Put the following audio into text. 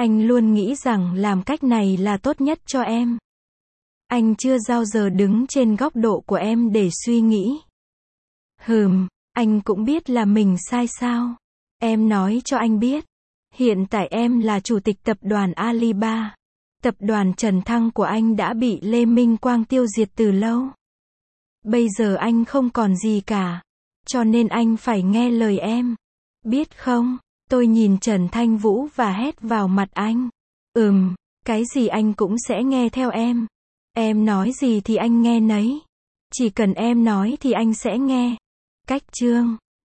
Anh luôn nghĩ rằng làm cách này là tốt nhất cho em. Anh chưa bao giờ đứng trên góc độ của em để suy nghĩ. Anh cũng biết là mình sai sao. Em nói cho anh biết. Hiện tại em là chủ tịch tập đoàn Alibaba. Tập đoàn Trần Thăng của anh đã bị Lê Minh Quang tiêu diệt từ lâu. Bây giờ anh không còn gì cả. Cho nên anh phải nghe lời em. Biết không? Tôi nhìn Trần Thanh Vũ và hét vào mặt anh. Cái gì anh cũng sẽ nghe theo em. Em nói gì thì anh nghe nấy. Chỉ cần em nói thì anh sẽ nghe. Cách chương